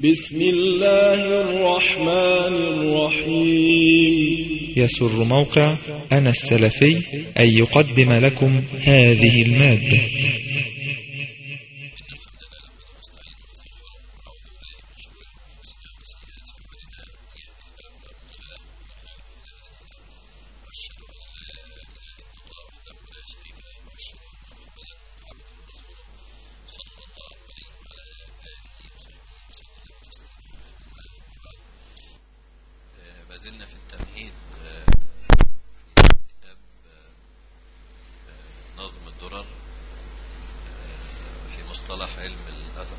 بسم الله الرحمن الرحيم. يسر موقع أنا السلفي أن يقدم لكم هذه المادة. ما زلنا في التمهيد في كتاب نظم الدرر في مصطلح علم الأثر،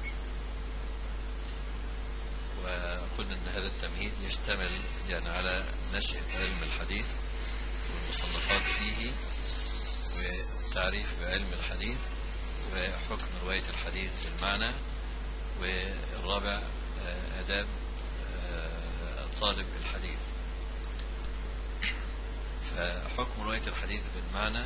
وقلنا أن هذا التمهيد يشتمل يعني على نشأة علم الحديث والمصنفات فيه والتعريف بعلم الحديث وحكم رواية الحديث بالمعنى، والرابع آداب طالب الحديث. فحكم رواية الحديث بالمعنى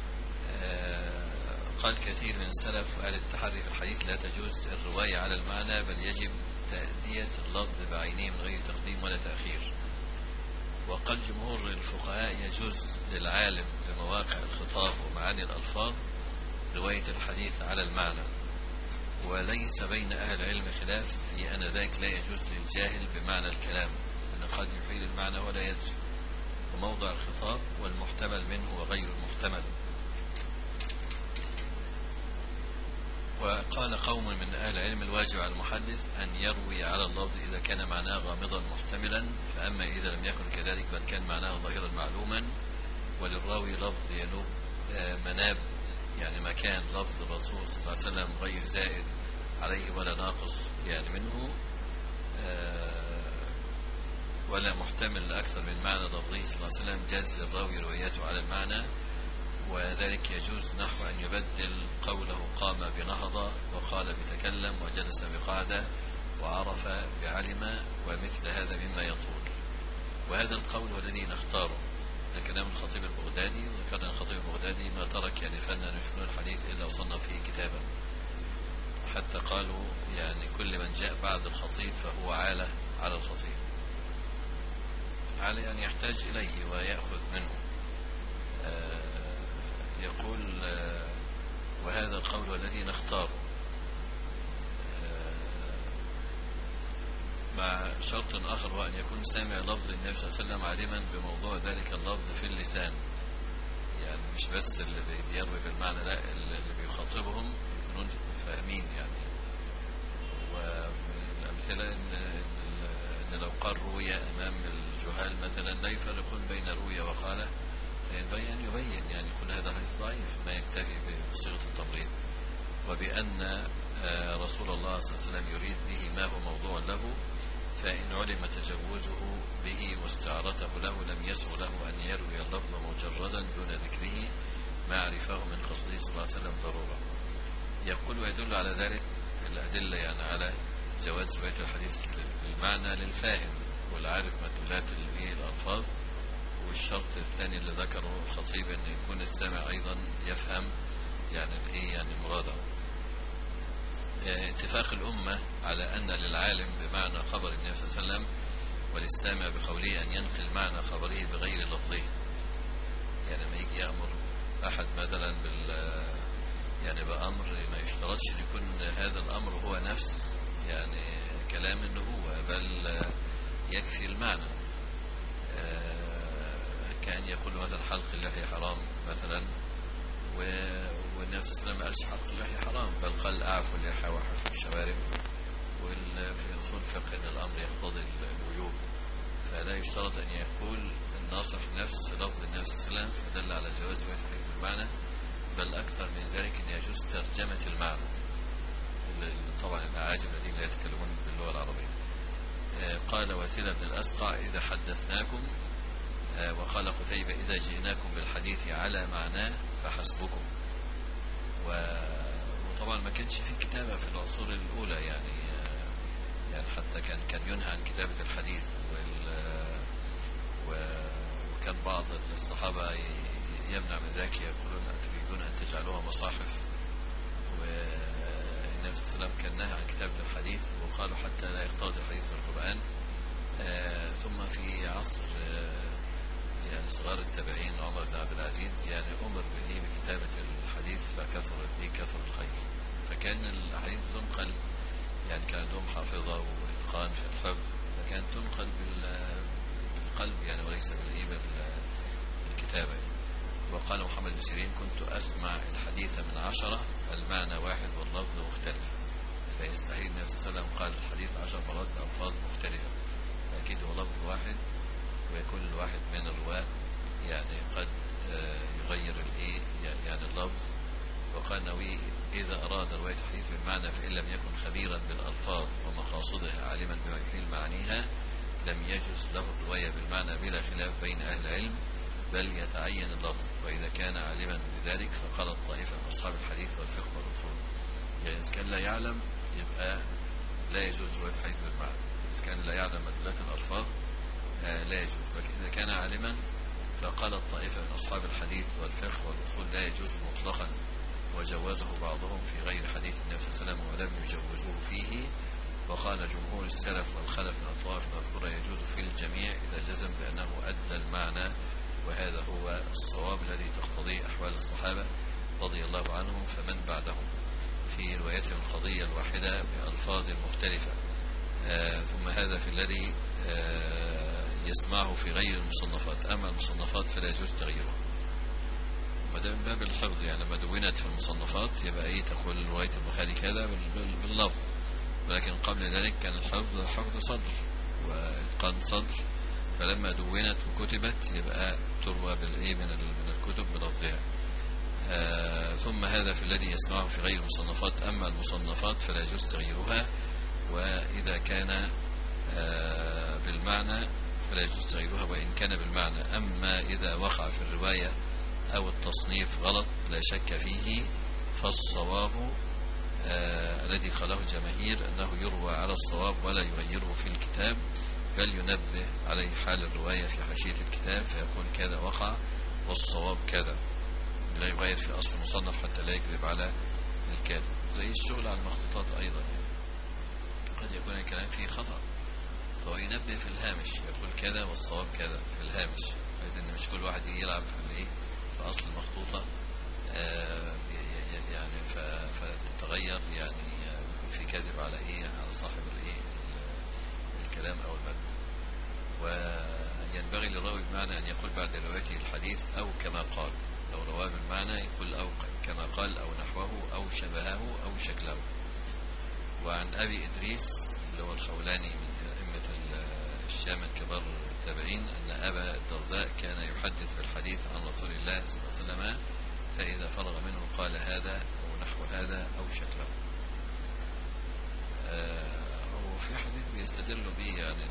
قال كثير من السلف وأهل التحري في الحديث لا تجوز الرواية على المعنى، بل يجب تأدية اللفظ بعينه من غير تقديم ولا تأخير. وقال جمهور الفقهاء يجوز للعالم بمواقع الخطاب ومعاني الألفاظ رواية الحديث على المعنى، وليس بين أهل العلم خلاف في أن ذلك لا يجوز للجاهل بمعنى الكلام، أن قد يحيل المعنى ولا يدري، وموضع الخطاب والمحتمل منه وغير المحتمل. وقال قوم من أهل العلم الواجب على المحدث أن يروي على اللفظ إذا كان معناه غامضا محتملا، فأما إذا لم يكن كذلك بل كان معناه ظاهرا معلوما وللراوي لفظ ينوب مناب، يعني مكان لفظ الرسول صلى الله عليه وسلم غير زائد عليه ولا ناقص يعني منه، ولا محتمل لأكثر من معنى لفظه صلى الله عليه وسلم، جاز للراوي روايته على المعنى. وذلك يجوز نحو أن يبدل قوله قام بنهضة وقال بتكلم وجلس بقعدة وعرف بعلم، ومثل هذا مما يطول. وهذا القول هو الذي نختاره، ده كلام الخطيب البغدادي، وذكرنا الخطيب البغدادي ما ترك يعني فنا من فنون الحديث إلا وصنف فيه كتابا، حتى قالوا يعني كل من جاء بعد الخطيب فهو عالة على الخطيب، على أن يحتاج إليه ويأخذ منه. يقول وهذا القول الذي نختاره مع شرط آخر، هو أن يكون سامع لفظ النبي صلى الله عليه وسلم عالما بموضوع ذلك اللفظ في اللسان، يعني مش بس اللي بيروي بالمعنى، لا اللي بيخاطبهم يكونون فاهمين يعني. ومن الأمثلة إن لو قال روية أمام الجهال مثلا لا يفرقون بين روية وقالة، فينبغي أن يبين يعني كل هذا حديث ضعيف، ما يكتفي بصيغة التمريض. وبأن رسول الله صلى الله عليه وسلم يريد به ما هو موضوع له، فإن علم تجوزه به واستعارته له لم يسع له أن يروي اللفظ مجردا دون ذكره ما عرفه من قصده صلى الله عليه وسلم ضرورة. يقول ويدل على ذلك الأدلة يعني على جواز رواية الحديث بالمعنى للفاهم والعارف مدلولات الألفاظ. والشرط الثاني اللي ذكره الخطيب أن يكون السامع أيضا يفهم يعني مراده. اتفاق الأمة على أن للعالم بمعنى خبر النبي صلى الله عليه وسلم وللسامع بقوله أن ينقل معنى خبره بغير لفظه. يعني ما يجي يأمر أحد مثلا يعني بأمر ما يشترطش أن يكون هذا الأمر هو نفس يعني كلام النبوة، بل يكفي المعنى. كان يقول مثلا حلق اللحية حرام مثلا، والنبي صلى الله عليه وسلم ما قالش حلق اللحية حرام، بل قال أعفوا اللحى وحفوا الشوارب، وفي أصول الفقه أن الأمر يقتضي الوجوب، فلا يشترط أن يقول الناصح نفس لفظ النبي صلى الله عليه وسلم، فدل على جواز رواية الحديث بالمعنى، بل أكثر من ذلك أن يجوز ترجمة المعنى. طبعا الأعاجم الذين لا يتكلمون باللغة العربية. قال وثيلة بن الأسقع إذا حدثناكم، وقال قتيبة إذا جئناكم بالحديث على معناه فحسبكم. وطبعا ما كانش في كتابة في العصور الأولى يعني حتى كان ينهى عن كتابة الحديث، وكان بعض الصحابة يمنع من ذلك، يقولون تريدون أن تجعلوها مصاحف النبي صلى الله عليه وسلم كان نهى عن كتابة الحديث، وقالوا حتى لا يختلط الحديث في القرآن. ثم في عصر يعني صغار التابعين عمر بن عبد العزيز يعني أمر بكتابة الحديث، فكثر الخير، فكان الأحاديث تنقل، يعني كان عندهم حافظة وإتقان في الحفظ، فكانت تنقل بالقلب يعني وليس بالكتابة. وقال محمد بن سيرين: كنت أسمع الحديث من 10 فالمعنى واحد واللفظ مختلف. فيستحيل النبي صلى الله عليه وسلم قال الحديث 10 مرات بألفاظ مختلفة، فأكيد هو لفظ واحد، ويكون الواحد من الرواة يعني قد يغير يعني اللفظ. وقال النووي: إذا أراد رواية الحديث بالمعنى فإن لم يكن خبيرا بالألفاظ ومقاصدها عالما بما يحيل معانيها لم يجوز له الرواية بالمعنى بلا خلاف بين أهل العلم، بل يتعين اللفظ. وإذا كان عالما بذلك فقال الطائفة من أصحاب الحديث والفقه والأصول. يعني إذا كان لا يعلم يبقى لا يجوز رواية الحديث بالمعنى، إذا كان لا يعلم مدلولات الألفاظ لا يجوز. لكن إذا كان عالما فقال الطائفة من أصحاب الحديث والفقه والأصول لا يجوز مطلقا، وجوزه بعضهم في غير حديث النبي صلى الله عليه وسلم ولم يجوزوه فيه. وقال جمهور السلف والخلف من الطوائف المذكورة يجوز في الجميع إذا جزم بأنه أدى المعنى، وهذا هو الصواب الذي تقتضيه أحوال الصحابة رضي الله عنهم فمن بعدهم في روايتهم القضية الواحدة بألفاظ مختلفة. ثم هذا في الذي يسمعه في غير المصنفات، أما المصنفات فلا يجوز تغييره. وده من باب الحفظ، يعني لما دونت في المصنفات يبقى تقول رواية البخاري كذا باللفظ، ولكن قبل ذلك كان الحفظ حفظ صدر وإتقان صدر، فلما دونت وكتبت يبقى تروى من الكتب بلفظها. ثم هذا في الذي يسمعه في غير المصنفات، أما المصنفات فلا يجوز تغييرها، وإذا كان بالمعنى فلا يجوز تغييرها وإن كان بالمعنى. أما إذا وقع في الرواية أو التصنيف غلط لا شك فيه، فالصواب الذي قاله الجماهير أنه يروى على الصواب ولا يغيره في الكتاب، بل ينبه عليه حال الرواية في حاشية الكتاب فيقول كذا وقع والصواب كذا، لا يغير في أصل المصنف حتى لا يكذب على الكاتب. زي الشغل على المخطوطات أيضا، يعني قد يكون الكلام فيه خطأ فهو ينبه في الهامش يقول كذا والصواب كذا في الهامش، بحيث ان مش كل واحد يلعب في أصل المخطوطة يعني فتتغير، يعني يكون في كذب على على صاحب الكلام أو المتن. وينبغي للراوي بمعنى أن يقول بعد روايته الحديث أو كما قال، لو رواه بالمعنى يقول أو كما قال أو نحوه أو شبهه أو شكله. وعن أبي إدريس اللي هو الخولاني من أئمة الشام من كبار التابعين أن أبا الدرداء كان يحدث بالحديث عن رسول الله صلى الله عليه وسلم، فإذا فرغ منه قال هذا أو نحو هذا أو شكله. وفي حديث بيستدل به يعني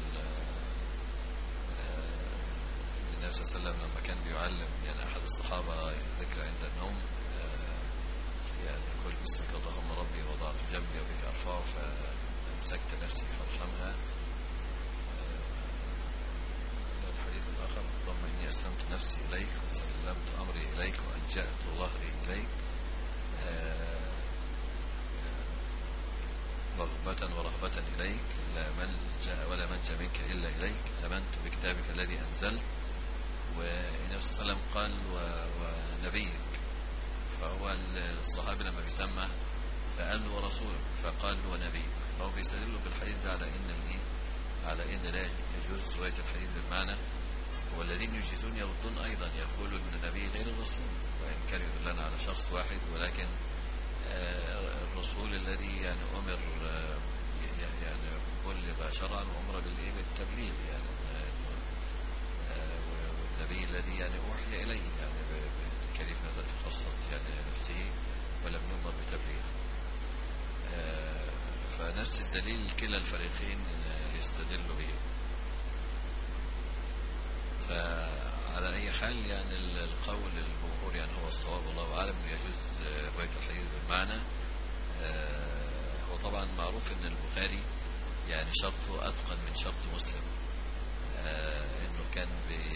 النبي صلى الله عليه وسلم لما كان بيعلم يعني أحد الصحابة ذكر عند النوم يعني يقول باسمك اللهم ربي وضعت جنبي وبك أرفعه فأمسكت نفسي فارحمها. الحديث الآخر اللهم إني أسلمت نفسي إليك وسلمت أمري إليك وألجأت ظهري إليك رغبة ورهبة إليك لا ملجأ ولا منجا منك إلا إليك آمنت بكتابك الذي أنزلت. والنبي صلى الله عليه وسلم قال ونبيك، فهو الصحابي لما بيسمع فقال له ورسولك فقال ونبيك، فهو بيستدل بالحديث ده على إن لا يجوز رواية الحديث بالمعنى. والذين يجيزون يردون أيضا يقولوا أن النبي غير الرسول، وإن كان يدلنا على شخص واحد، ولكن الرسول الذي يعني أمر يعني بلغ شرعا وأمر بالتبليغ يعني، والنبي الذي يعني أوحي إليه يعني بكلمة خاصة يعني نفسه ولم يؤمر بتبليغ. فنفس الدليل كلا الفريقين يستدل به. فعلى أي حال يعني القول الجمهور يعني هو الصواب والله أعلم، يجوز رواية الحديث بالمعنى. وطبعا معروف أن البخاري يعني شرطه أتقن من شرط مسلم، أنه كان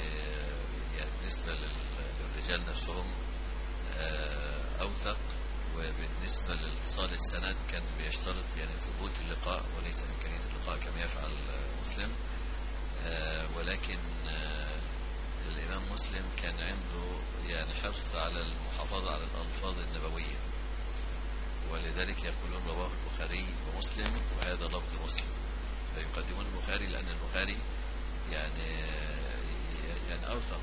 يعني بالنسبة للرجال نفسهم أوثق وبالنسبة للاتصال السند كان بيشترط يعني ثبوت اللقاء وليس إمكانية اللقاء كما يفعل مسلم. ولكن الإمام مسلم كان عنده يعني حرص على المحافظة على الألفاظ النبوية، ولذلك يقولون رواه البخاري ومسلم وهذا لفظ مسلم، فيقدمون البخاري لأن البخاري يعني أوثق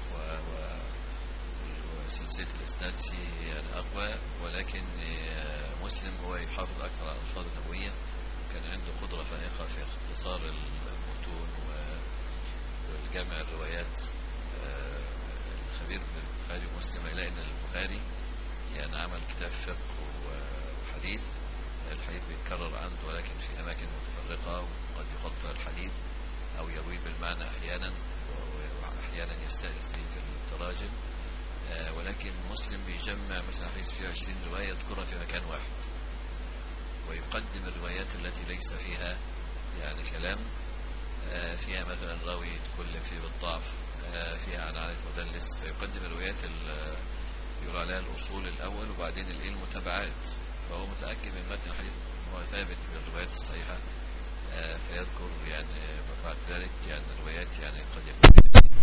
وسلسلة الإسناد فيه يعني أقوى، ولكن مسلم هو يحافظ أكثر على الألفاظ النبوية، كان عنده قدرة فائقة في اختصار المتون والجمع الروايات. الخبير بالبخاري ومسلم يلاقي أن البخاري يعني عمل كتاب فقه وحديث، الحديث بيتكرر عنده ولكن في أماكن متفرقة، وقد يقطع الحديث أو يروي بالمعنى أحيانا، وأحيانا يستأنس في التراجم. ولكن مسلم بيجمع مثلا حديث فيه 20 رواية يذكرها في مكان واحد، ويقدم الروايات التي ليس فيها يعني كلام، فيها مثلا راوي تكلم فيه بالضعف، فيها عنعنة مدلس، فيقدم الروايات اللي يقول عليها الأصول الأول وبعدين المتابعات، فهو متأكد من متن الحديث هو ثابت بالروايات الصحيحة، فيذكر يعني بعد ذلك يعني الروايات يعني قد يكون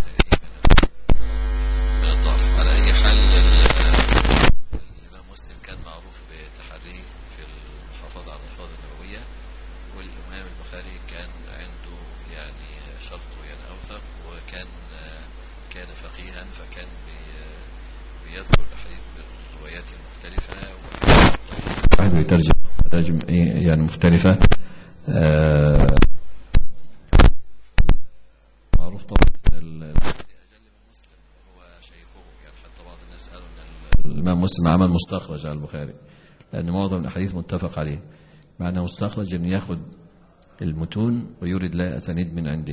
من الضعف. على أي حال الإمام مسلم كان معروف بتحريه في المحافظة على الألفاظ النبوية، والإمام البخاري كان عنده يعني شرطه يعني أوثق، وكان فقيها، فكان بيذكر الحديث بالروايات المختلفة واحد بيترجم تراجم يعني مختلفة. معروف طبعا الإمام مسلم عمل مستخرج على البخاري، لأن معظم الأحاديث متفق عليه، معنى مستخرج أن يأخذ المتون ويورد لها أسانيد من عنده.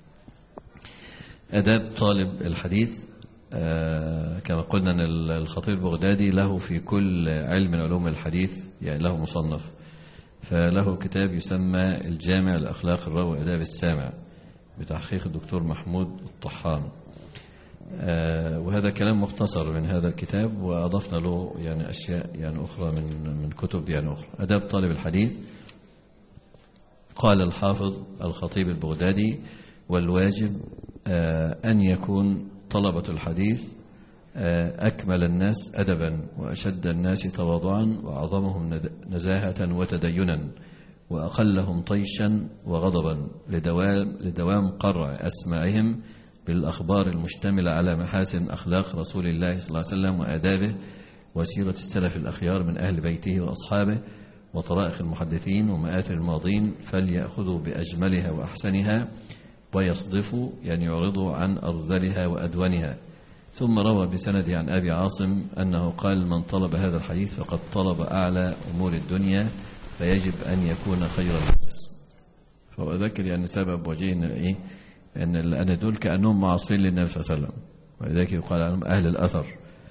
أداب طالب الحديث، كما قلنا أن الخطيب البغدادي له في كل علم من علوم الحديث يعني له مصنف، فله كتاب يسمى الجامع لأخلاق الراوي وأداب السامع بتحقيق الدكتور محمود الطحان. وهذا كلام مختصر من هذا الكتاب، وأضفنا له يعني أشياء يعني أخرى من كتب يعني أخرى. أداب طالب الحديث، قال الحافظ الخطيب البغدادي: والواجب أن يكون طلبة الحديث أكمل الناس أدبا وأشد الناس تواضعا وأعظمهم نزاهة وتدينا وأقلهم طيشا وغضبا، لدوام قرع أسماعهم بالأخبار المشتملة على محاسن أخلاق رسول الله صلى الله عليه وسلم وآدابه وسيرة السلف الأخيار من أهل بيته وأصحابه وطرائق المحدثين ومآثر الماضين، فليأخذوا بأجملها وأحسنها ويصدفوا يعني يعرضوا عن أرذلها وأدونها. ثم روى بسند عن أبي عاصم أنه قال: من طلب هذا الحديث فقد طلب أعلى أمور الدنيا، فيجب أن يكون خير الناس. فهو ذكر يعني سبب وجهنا إيه؟ أن دول كأنهم معاصرين للنبي صلى الله عليه وسلم، ولذلك يقال عنهم أهل الأثر،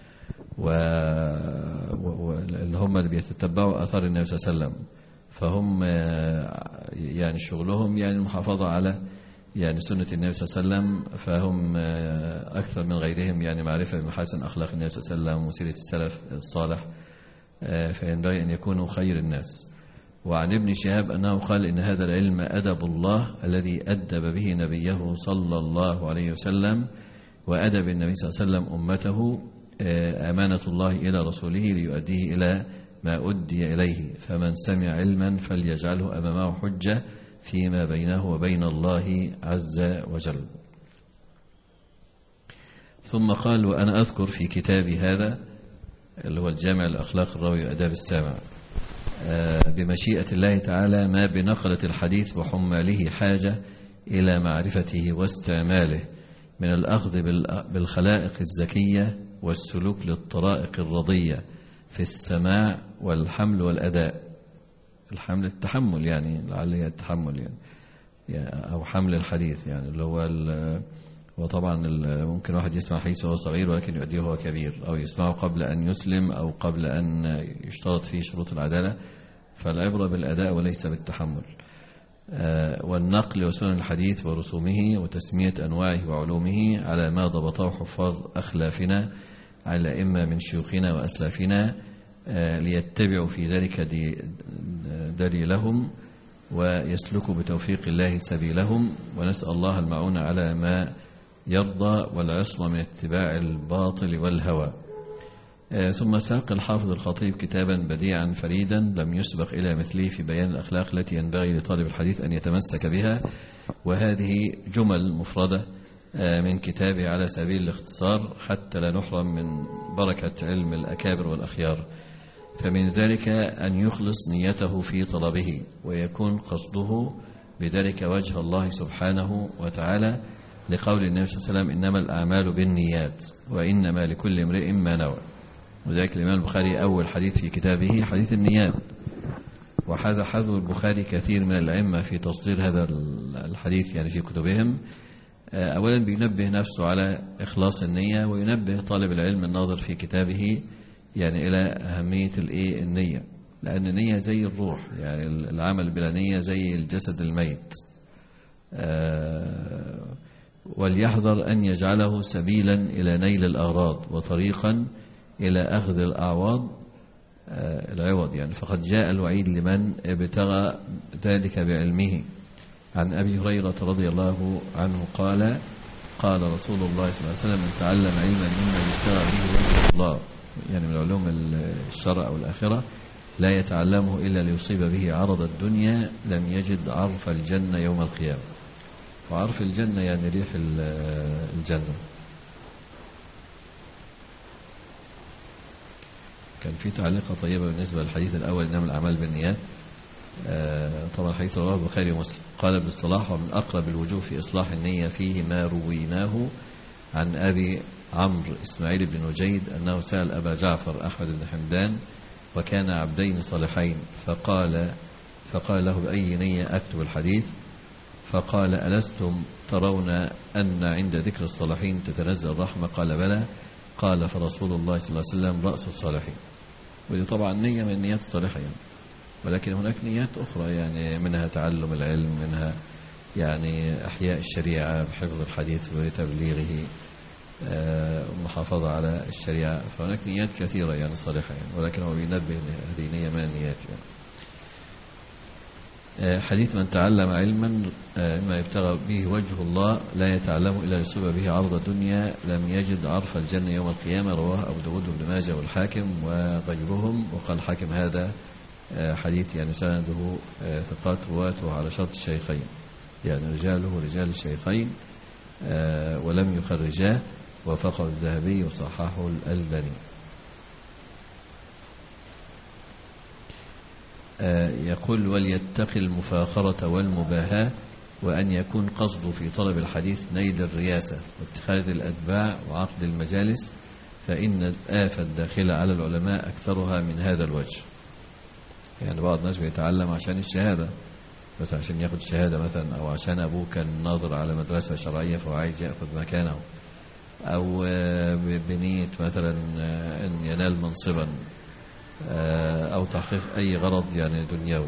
واللي هم اللي بيتتبعوا أثار النبي صلى الله عليه وسلم، فهم يعني شغلهم يعني المحافظة على يعني سنة النبي صلى الله عليه وسلم، فهم أكثر من غيرهم يعني معرفة بمحاسن أخلاق النبي صلى الله عليه وسلم وسيرة السلف الصالح، فينبغي أن يكونوا خير الناس. وعن ابن شهاب أنه قال: إن هذا العلم أدب الله الذي أدب به نبيه صلى الله عليه وسلم، وأدب النبي صلى الله عليه وسلم أمته، أمانة الله إلى رسوله ليؤديه إلى ما أدي إليه، فمن سمع علما فليجعله أمامه حجة فيما بينه وبين الله عز وجل. ثم قال: وأنا أذكر في كتابي هذا اللي هو الجامع لأخلاق الراوي وأداب السامع بمشيئة الله تعالى ما بنقلة الحديث وحماله حاجة إلى معرفته واستعماله من الأخذ بالخلائق الزكية والسلوك للطرائق الرضية في السماع والحمل والأداء. الحمل التحمل يعني لعله التحمل يعني أو حمل الحديث يعني اللي هو وطبعا ممكن واحد يسمع حديث وهو صغير ولكن يؤديه وهو كبير، أو يسمعه قبل أن يسلم أو قبل أن يشترط فيه شروط العدالة، فالعبرة بالأداء وليس بالتحمل. والنقل وسنن الحديث ورسومه وتسمية أنواعه وعلومه على ما ضبطه حفاظ أخلافنا على إما من شيوخنا وأسلافنا ليتبعوا في ذلك دليلهم ويسلكوا بتوفيق الله سبيلهم، ونسأل الله المعونة على ما يرضى والعصمة من اتباع الباطل والهوى. ثم ساق الحافظ الخطيب كتابا بديعا فريدا لم يسبق إلى مثله في بيان الأخلاق التي ينبغي لطالب الحديث أن يتمسك بها، وهذه جمل مفردة من كتابه على سبيل الاختصار حتى لا نحرم من بركة علم الأكابر والأخيار. فمن ذلك أن يخلص نيته في طلبه ويكون قصده بذلك وجه الله سبحانه وتعالى، لقول النبي صلى الله عليه وسلم إنما الأعمال بالنيات وإنما لكل امرئ ما نوى. وذلك الإمام البخاري أول حديث في كتابه حديث النيات، وهذا حذو البخاري كثير من الأئمة في تصدير هذا الحديث يعني في كتبهم. أولا بينبه نفسه على إخلاص النية، وينبه طالب العلم الناظر في كتابه يعني إلى أهمية النية، لأن النية زي الروح، يعني العمل بلا نية زي الجسد الميت. وليحذر أن يجعله سبيلا إلى نيل الأغراض وطريقا إلى أخذ الأعواض العوض، يعني فقد جاء الوعيد لمن ابتغى ذلك بعلمه. عن أبي هريرة رضي الله عنه قال قال رسول الله صلى الله عليه وسلم من تعلم علما مما يبتغى به وجه الله، يعني من علوم الشرع أو الآخرة، لا يتعلمه إلا ليصيب به عرض الدنيا لم يجد عرف الجنة يوم القيامة. وعرف الجنة يعني ريح الجنة. كان في تعليقة طيبة بالنسبة للحديث الأول إنما الأعمال بالنيات. طبعا حديث رواه البخاري ومسلم. قال ابن الصلاح ومن أقرب الوجوه في إصلاح النية فيه ما رويناه عن أبي عمرو إسماعيل بن نجيد أنه سأل أبا جعفر أحمد بن حمدان وكان عبدين صالحين فقال له بأي نية أكتب الحديث؟ فقال ألستم ترون أن عند ذكر الصالحين تتنزل الرحمة؟ قال بلى. قال فرسول الله صلى الله عليه وسلم رأس الصالحين. ودي طبعا نية من النيات الصالحة يعني. ولكن هناك نيات أخرى يعني منها تعلم العلم، منها يعني أحياء الشريعة بحفظ الحديث وتبليغه، محافظة على الشريعة. فهناك نيات كثيرة يعني صالحة يعني، ولكن هو بينبه هذه نية من النيات يعني. حديث من تعلم علما ما يبتغى به وجه الله لا يتعلم إلا ليصيب به عرض الدنيا لم يجد عرف الجنة يوم القيامة. رواه أبو داود وابن ماجه والحاكم وغيرهم. وقال الحاكم هذا حديث يعني سنده ثقات رواته على شرط الشيخين، يعني رجاله رجال الشيخين ولم يخرجاه، وفقه الذهبي وصححه الألباني. يقول وليتقي المفاخرة والمباهاة، وأن يكون قصده في طلب الحديث نيل الرياسة واتخاذ الأتباع وعقد المجالس، فإن الآفة الداخلة على العلماء أكثرها من هذا الوجه. يعني بعض الناس بيتعلم عشان الشهادة، مثلا عشان يأخذ شهادة مثلا، أو عشان أبوه كان ناظر على مدرسة شرعية فهو عايز يأخذ مكانه، أو بنية مثلا أن ينال منصبا أو تحقيق أي غرض يعني دنيوي.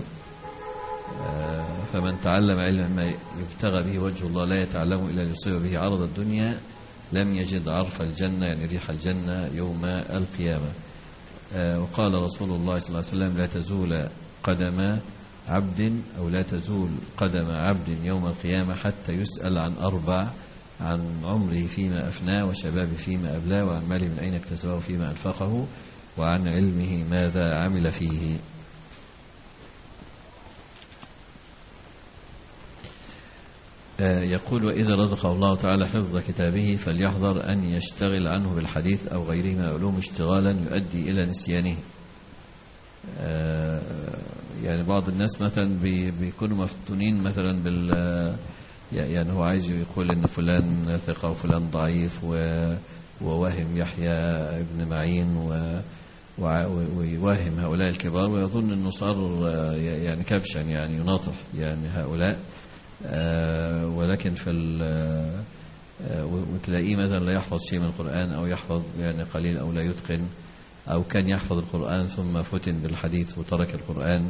فمن تعلم علما ما يبتغى به وجه الله لا يتعلمه إلا ليصيب به عرض الدنيا لم يجد عرف الجنة يعني ريح الجنة يوم القيامة. وقال رسول الله صلى الله عليه وسلم لا تزول قدم عبد أو لا تزول قدم عبد يوم القيامة حتى يسأل عن أربع: عن عمره فيما أفناه، وشباب فيما أبلاه، وعن ماله من أين اكتسبه فيما أنفقه، وعن علمه ماذا عمل فيه. يقول وإذا رزقه الله تعالى حفظ كتابه فليحذر أن يشتغل عنه بالحديث أو غيره من العلوم اشتغالا يؤدي إلى نسيانه. يعني بعض الناس مثلا بيكونوا مفتونين مثلا يعني هو عايز يقول إن فلان ثقة وفلان ضعيف وواهم يحيى ابن معين ويواهم هؤلاء الكبار، ويظن أنه صار يعني كبشا يعني يناطح يعني هؤلاء. ولكن وتلاقيه مثلا لا يحفظ شيء من القرآن، أو يحفظ يعني قليل أو لا يتقن، أو كان يحفظ القرآن ثم فتن بالحديث وترك القرآن.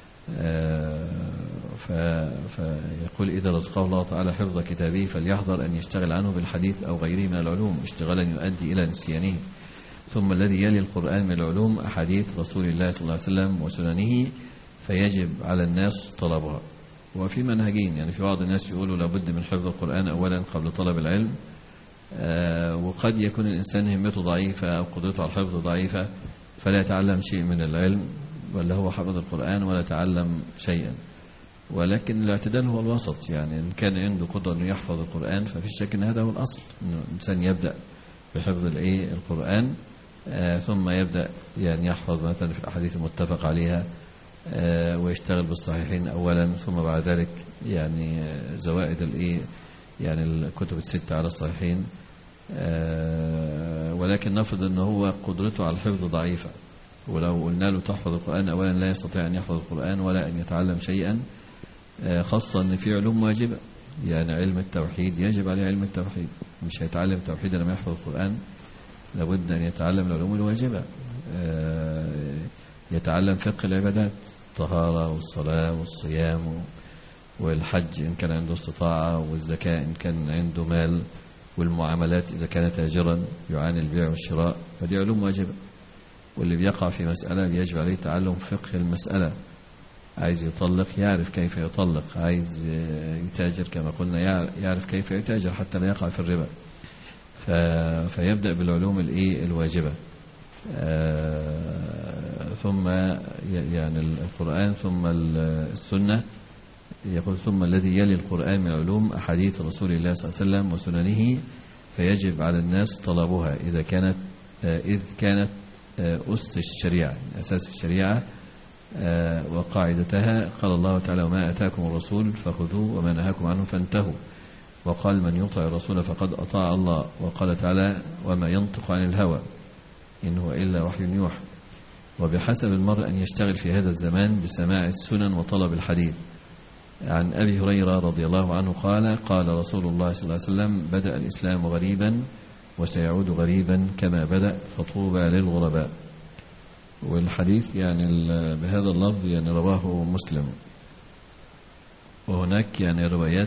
فيقول إذا رزقه الله تعالى حفظ كتابه فليحذر أن يشتغل عنه بالحديث أو غيره من العلوم اشتغالا يؤدي إلى نسيانه. ثم الذي يلي القرآن من العلوم أحاديث رسول الله صلى الله عليه وسلم وسننه فيجب على الناس طلبها. وفي منهجين، يعني في بعض الناس يقولوا لابد من حفظ القرآن أولا قبل طلب العلم، وقد يكون الإنسان همته ضعيفة أو قدرته على الحفظ ضعيفة فلا يتعلم شيء من العلم، ولا هو حفظ القرآن ولا تعلم شيئا. ولكن الاعتدال هو الوسط، يعني إن كان عنده قدرة أنه يحفظ القرآن ففي شك أن هذا هو الأصل، أنه الإنسان يبدأ بحفظ القرآن ثم يبدأ يعني يحفظ مثلا في الأحاديث المتفق عليها ويشتغل بالصحيحين أولا، ثم بعد ذلك يعني زوائد يعني الكتب الستة على الصحيحين. ولكن نفرض أنه هو قدرته على الحفظ ضعيفة، ولو قلنا له تحفظ القرآن أولا لا يستطيع أن يحفظ القرآن ولا أن يتعلم شيئا، خاصة أن في علوم واجبة، يعني علم التوحيد يجب عليه علم التوحيد، مش هيتعلم التوحيد لما يحفظ القرآن، لابد أن يتعلم العلوم الواجبة، يتعلم فقه العبادات، الطهارة والصلاة والصيام والحج إن كان عنده استطاعة، والزكاة إن كان عنده مال، والمعاملات إذا كان تاجرا يعاني البيع والشراء، فدي علوم واجبة. واللي بيقع في مسألة بيجب عليه تعلم فقه المسألة، عايز يطلق يعرف كيف يطلق، عايز يتاجر كما قلنا يعرف كيف يتاجر حتى لا يقع في الربا. فيبدأ بالعلوم الواجبة، ثم يعني القرآن ثم السنة. يقول ثم الذي يلي القرآن من علوم أحاديث رسول الله صلى الله عليه وسلم وسننه فيجب على الناس طلبها إذ كانت أس الشريعة، أساس الشريعة وقاعدتها. قال الله تعالى وما أتاكم الرسول فخذوه وما نهاكم عنه فانتهوا، وقال من يطع الرسول فقد أطاع الله، وقال تعالى وما ينطق عن الهوى إن هو إلا وحي يوحى. وبحسب المرء أن يشتغل في هذا الزمان بسماع السنن وطلب الحديث. عن أبي هريرة رضي الله عنه قال رسول الله صلى الله عليه وسلم بدأ الإسلام غريبا وسيعود غريبا كما بدأ فطوبى للغرباء. والحديث يعني بهذا اللفظ يعني رواه مسلم. وهناك يعني روايات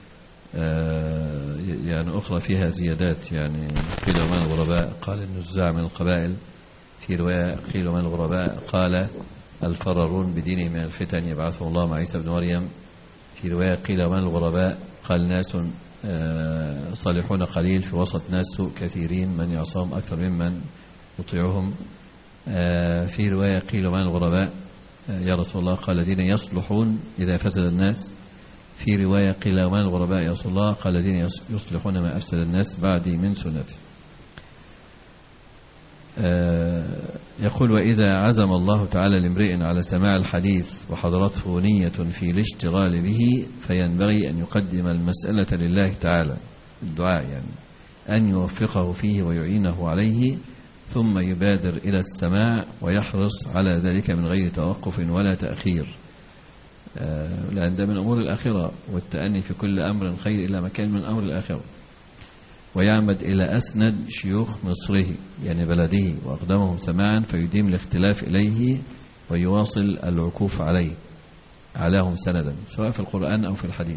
يعني أخرى فيها زيادات، يعني قيل من الغرباء قال النزاع من القبائل، في رواية قيل من الغرباء قال الفرارون بدينه من الفتن يبعثه الله مع عيسى بن مريم، في رواية قيل من الغرباء قال ناس صالحون قليل في وسط ناس سوء كثيرين من يعصاهم أكثر ممن يطيعهم. في رواية قيل من الغرباء يا رسول الله قال الذين يصلحون إذا فسد الناس. في رواية قيل من الغرباء يا رسول الله قال الذين يصلحون ما أفسد الناس بعدي من سنتي. يقول وإذا عزم الله تعالى لامرئ على سماع الحديث وحضرته نية في الاشتغال به فينبغي أن يقدم المسألة لله تعالى، الدعاء يعني أن يوفقه فيه ويعينه عليه، ثم يبادر إلى السماع ويحرص على ذلك من غير توقف ولا تأخير، لأن ده من أمور الآخرة، والتأني في كل أمر خير إلا ما كان من أمر الآخرة. ويعمد إلى أسند شيوخ مصره يعني بلده وأقدمهم سماعا فيديم الاختلاف إليه ويواصل العكوف عليهم سندا سواء في القرآن أو في الحديث.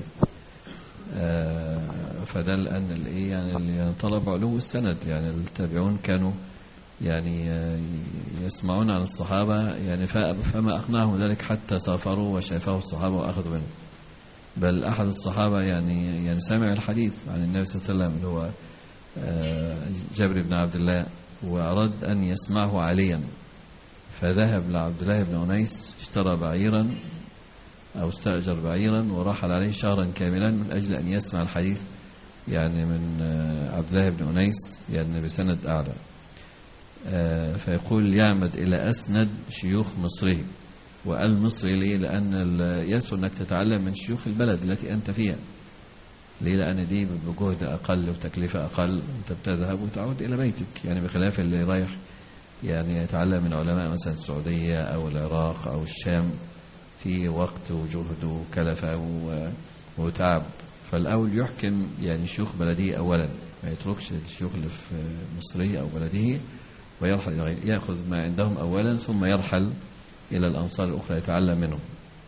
فده لأن يعني طلب علو السند، يعني التابعون كانوا يعني يسمعون عن الصحابة يعني فما أقنعهم ذلك حتى سافروا وشافه الصحابة وأخذوا منه. بل أحد الصحابة يعني سمع الحديث عن النبي صلى الله عليه وسلم اللي هو جابر بن عبد الله، وأراد أن يسمعه عليا، فذهب لعبد الله بن أنيس اشترى بعيرا أو استأجر بعيرا ورحل عليه شهرا كاملا من أجل أن يسمع الحديث يعني من عبد الله بن أنيس يعني بسند أعلى. فيقول يعمد إلى أسند شيوخ مصره. وقال مصري ليه؟ لأن يسهل أنك تتعلم من شيوخ البلد التي أنت فيها. ليه؟ لأن دي بجهد أقل وتكلفة أقل، أنت بتذهب وتعود إلى بيتك، يعني بخلاف اللي رايح يعني يتعلم من علماء مثلا السعودية أو العراق أو الشام في وقت وجهد وكلفة وتعب. فالأول يحكم يعني شيوخ بلده أولا، ما يتركش الشيوخ اللي في مصرية أو بلده ويرحل إلى غيره، يأخذ ما عندهم أولا ثم يرحل إلى الأنصار الأخرى يتعلم منهم.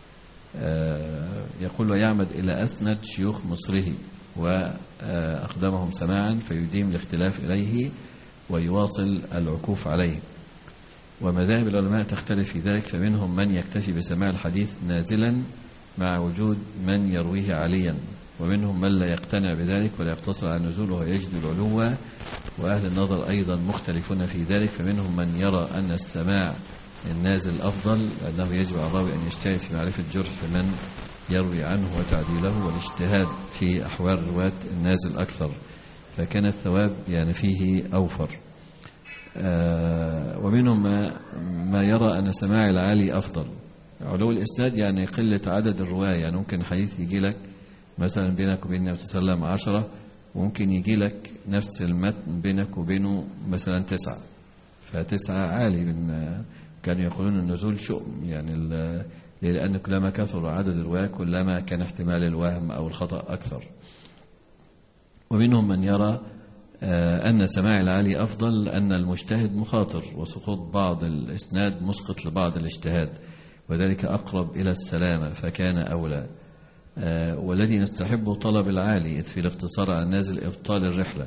يقول ويعمد إلى أسند شيوخ مصره وأقدمهم سماعا فيديم الاختلاف إليه ويواصل العكوف عليه. ومذاهب العلماء تختلف في ذلك، فمنهم من يكتفي بسماع الحديث نازلا مع وجود من يرويه عاليا، ومنهم من لا يقتنع بذلك ولا يقتصر على نزوله ويجد العلو. وأهل النظر أيضا مختلفون في ذلك، فمنهم من يرى أن السماع النازل أفضل، لأنه يجب على الراوي أن يجتهد في معرفة جرح من يروي عنه وتعديله، والاجتهاد في أحوال رواة النازل أكثر، فكان الثواب يعني فيه أوفر. ومنهم ما يرى أن سماع العالي أفضل. علو الإسناد يعني قلة عدد الرواة، يعني ممكن حديث يجي لك مثلا بينك وبين النبي صلى الله عليه وسلم 10، وممكن يجي لك نفس المتن بينك وبينه مثلا 9، ف9 عالي. من كانوا يقولون النزول شؤم، يعني لأن كلما كثر عدد الرواة كلما كان احتمال الوهم أو الخطأ أكثر. ومنهم من يرى أن سماع العالي أفضل، لأن المجتهد مخاطر، وسقوط بعض الإسناد مسقط لبعض الاجتهاد، وذلك أقرب إلى السلامة فكان أولى. والذي نستحبه طلب العالي، إذ في الاقتصار على النازل إبطال الرحلة.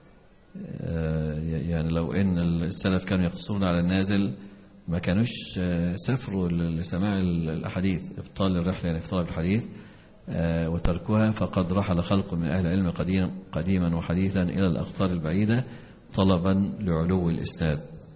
يعني لو إن السلف كانوا يقتصرون على النازل ما كانوش سافروا لسماع الأحاديث. إبطال الرحلة يعني إبطال الحديث وتركها، فقد رحل خلق من أهل العلم قديما وحديثا إلى الأقطار البعيدة طلبا لعلو الإسناد.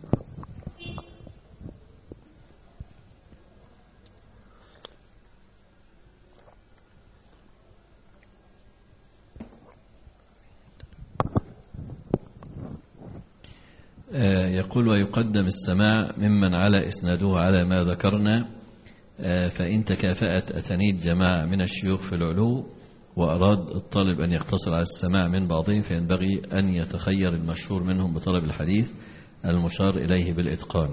يقول: ويقدم السماع ممن على إسناده على ما ذكرنا، فإن تكافأت أسانيد جماعة من الشيوخ في العلو وأراد الطالب أن يقتصر على السماع من بعضهم، فينبغي أن يتخير المشهور منهم بطلب الحديث المشار إليه بالإتقان.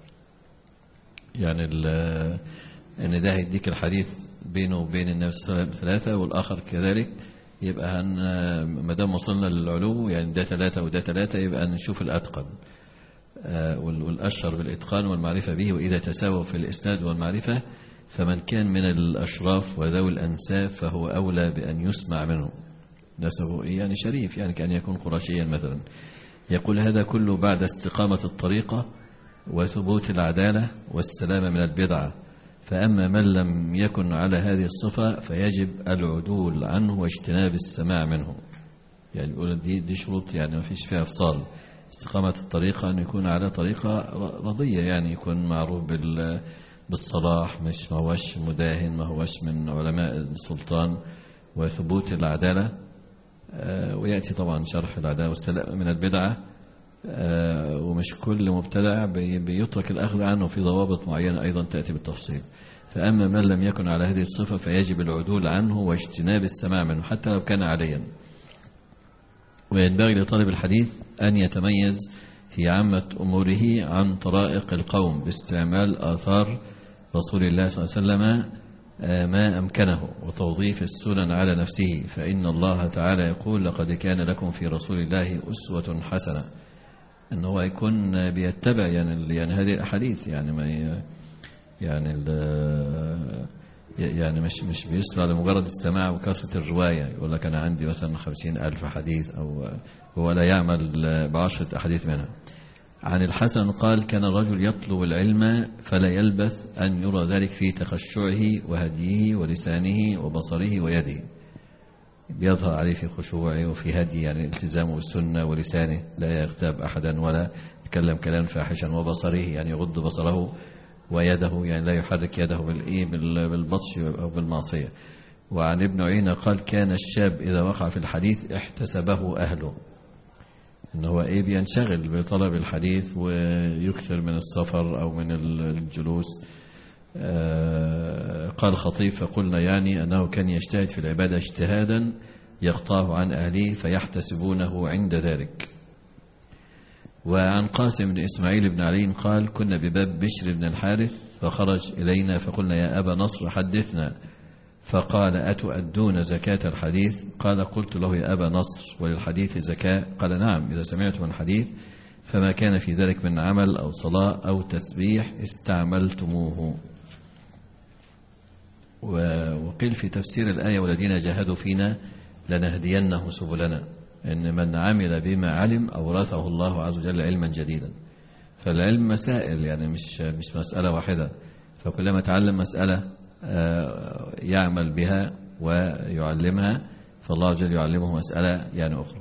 يعني أن ده يديك الحديث بينه وبين النبي صلى الله عليه وسلم 3 والآخر كذلك، يبقى ما دام وصلنا للعلو يعني ده 3 وده 3، يبقى نشوف الأتقن والأشهر بالإتقان والمعرفة به. وإذا تساووا في الإسناد والمعرفة فمن كان من الأشراف وذوي الأنساب فهو أولى بأن يسمع منه. نسبه يعني شريف، يعني كأن يكون قرشيا مثلا. يقول: هذا كله بعد استقامة الطريقة وثبوت العدالة والسلامة من البدعة. فأما من لم يكن على هذه الصفة فيجب العدول عنه واجتناب السماع منه. يعني يقول دي شروط، يعني ما فيش فيها فصال. استقامة الطريقة أن يكون على طريقة رضية، يعني يكون معروف بالصلاح، مش ما هوش مداهن، ما هوش من علماء السلطان. وثبوت العدالة، ويأتي طبعا شرح العدالة والسلامة من البدعة. ومش كل مبتدع بيترك الأخذ عنه، في ضوابط معينة أيضا تأتي بالتفصيل. فأما من لم يكن على هذه الصفة فيجب العدول عنه واجتناب السماع منه حتى لو كان عليا. وينبغي لطالب الحديث أن يتميز في عامة أموره عن طرائق القوم باستعمال آثار رسول الله صلى الله عليه وسلم ما أمكنه، وتوظيف السنن على نفسه. فإن الله تعالى يقول: لقد كان لكم في رسول الله أسوة حسنة. أنه هو يكون بيتبع يعني هذه الأحاديث، يعني ما يعني مش بيسمع لمجرد السماع وكثرة الرواية. يقول لك أنا عندي مثلا 50,000 حديث، أو هو لا يعمل ب10 أحاديث منها. عن الحسن قال: كان الرجل يطلب العلم فلا يلبث أن يرى ذلك في تخشعه وهديه ولسانه وبصره ويده. بيظهر عليه في خشوعه وفي هدي، يعني التزامه بالسنة، ولسانه لا يغتاب أحدا ولا يتكلم كلام فاحشا، وبصره يعني يغض بصره، ويده يعني لا يحرك يده بالبطش أو بالمعصية. وعن ابن عيينة قال: كان الشاب إذا وقع في الحديث احتسبه أهله. إنه هو بينشغل بطلب الحديث ويكثر من السفر أو من الجلوس. قال الخطيب: فقلنا يعني أنه كان يجتهد في العبادة اجتهادا يقطعه عن أهله فيحتسبونه عند ذلك. وعن قاسم بن إسماعيل بن علي قال: كنا بباب بشر بن الحارث فخرج إلينا فقلنا: يا أبا نصر حدثنا. فقال: أتؤدون زكاة الحديث؟ قال: قلت له: يا أبا نصر وللحديث زكاة؟ قال: نعم، إذا سمعتم الحديث فما كان في ذلك من عمل أو صلاة أو تسبيح استعملتموه. وقيل في تفسير الآية: والذين جاهدوا فينا لنهدينهم سبلنا. إن من عمل بما علم أورثه الله عز وجل علما جديدا. فالعلم مسائل، يعني مش مسألة واحدة، فكلما تعلم مسألة يعمل بها ويعلمها فالله عز وجل يعلمه مسألة يعني أخرى.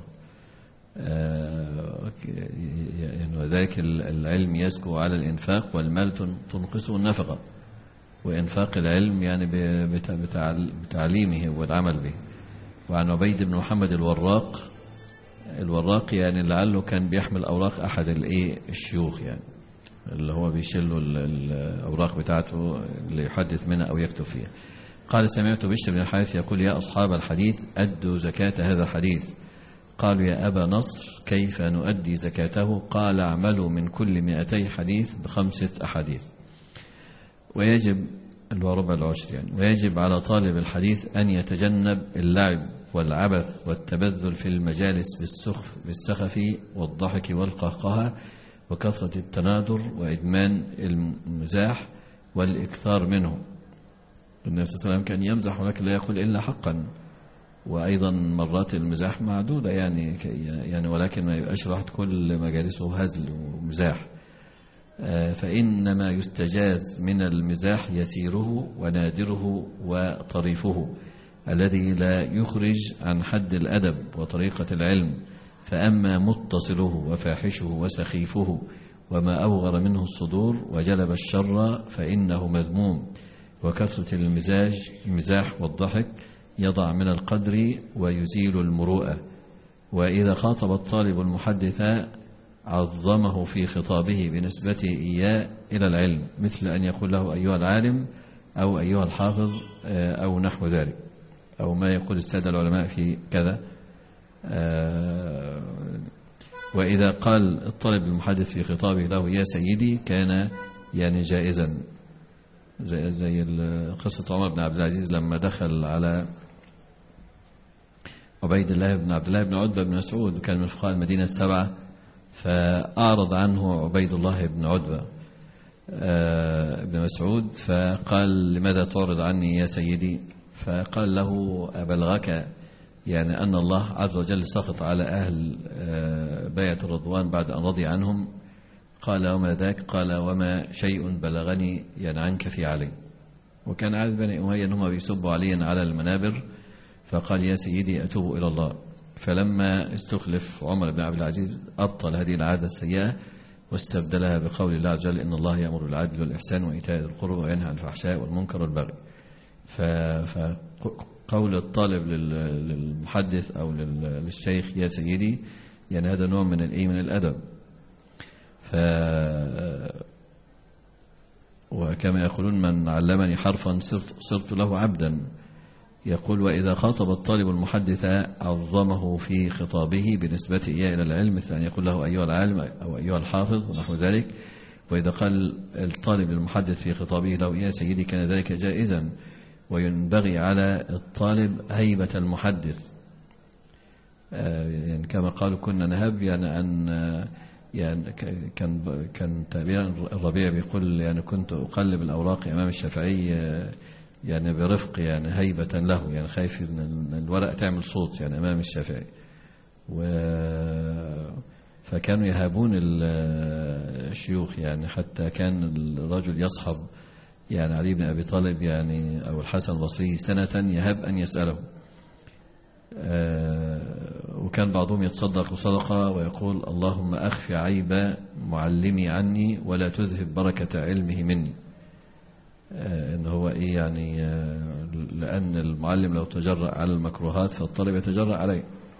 وذلك العلم يزكو على الإنفاق، والمال تنقصه النفقة. وإنفاق العلم يعني بتعليمه والعمل به. وعن عبيد بن محمد الوراق يعني لعله كان بيحمل أوراق أحد الشيوخ، يعني اللي هو بيشيله الأوراق بتاعته اللي يحدث منها أو يكتب فيها. قال: سمعت بشر بن الحارث يقول: يا أصحاب الحديث أدوا زكاة هذا الحديث. قالوا: يا أبا نصر كيف نؤدي زكاته؟ قال: اعملوا من كل 200 حديث ب5 أحاديث. ويجب ربع العشر يعني. ويجب على طالب الحديث أن يتجنب اللعب والعبث والتبذل في المجالس بالسخف والضحك والقهقهة وكثرة التنادر وإدمان المزاح والإكثار منه. النبي صلى الله عليه وسلم كان يمزح ولكن لا يقول إلا حقا. وأيضا مرات المزاح معدودة يعني ولكن ما يبقاش راحت كل مجالسه هزل ومزاح. فإنما يستجاز من المزاح يسيره ونادره وطريفه الذي لا يخرج عن حد الأدب وطريقة العلم. فأما متصله وفاحشه وسخيفه وما أوغر منه الصدور وجلب الشر فإنه مذموم. وكثرة المزاح والضحك يضع من القدر ويزيل المروءة. وإذا خاطب الطالب المحدث عظمه في خطابه بنسبته إياه إلى العلم، مثل أن يقول له أيها العالم أو أيها الحافظ أو نحو ذلك، أو ما يقول السادة العلماء في كذا. وإذا قال الطالب المحدث في خطابه له يا سيدي كان يعني جائزا، زي قصة عمر بن عبد العزيز لما دخل على عبيد الله بن عبد الله بن عتبة بن مسعود، كان من فقهاء المدينة السبعة، فأعرض عنه عبيد الله بن عتبة بن مسعود فقال: لماذا تعرض عني يا سيدي؟ فقال له: أبلغك يعني أن الله عز وجل سخط على أهل بيعة الرضوان بعد أن رضي عنهم؟ قال: وما ذاك؟ قال: وما شيء بلغني يعني عنك في علي. وكان عادة بني أمية أنهم بيسبوا عليا على المنابر، فقال: يا سيدي أتوب إلى الله. فلما استخلف عمر بن عبد العزيز أبطل هذه العادة السيئة واستبدلها بقول الله عز وجل: إن الله يأمر بالعدل والإحسان وإيتاء ذي القربى وينهى عن الفحشاء والمنكر والبغي. فقول الطالب للمحدث أو للشيخ يا سيدي يعني هذا نوع من الأدب. وكما يقولون: من علمني حرفا صرت له عبدا. يقول: وإذا خاطب الطالب المحدث عظمه في خطابه بنسبته إياه إلى العلم، مثل أن يقول له أيها العالم أو أيها الحافظ ونحو ذلك. وإذا قال الطالب المحدث في خطابه له يا سيدي كان ذلك جائزا. وينبغي على الطالب هيبة المحدث، يعني كما قالوا كنا نهب يعني أن يعني كان تابعا الربيع بيقول يعني كنت أقلب الأوراق أمام الشافعي يعني برفق يعني هيبة له، يعني خايف ان الورق تعمل صوت يعني امام الشافعي. فكانوا يهابون الشيوخ، يعني حتى كان الرجل يصحب يعني علي بن ابي طالب يعني او الحسن البصري سنة يهاب ان يسأله. وكان بعضهم يتصدق صدقة ويقول: اللهم اخفي عيب معلمي عني ولا تذهب بركة علمه مني. إن هو يعني لأن المعلم لو تجرأ على المكروهات فالطالب يتجرأ عليه.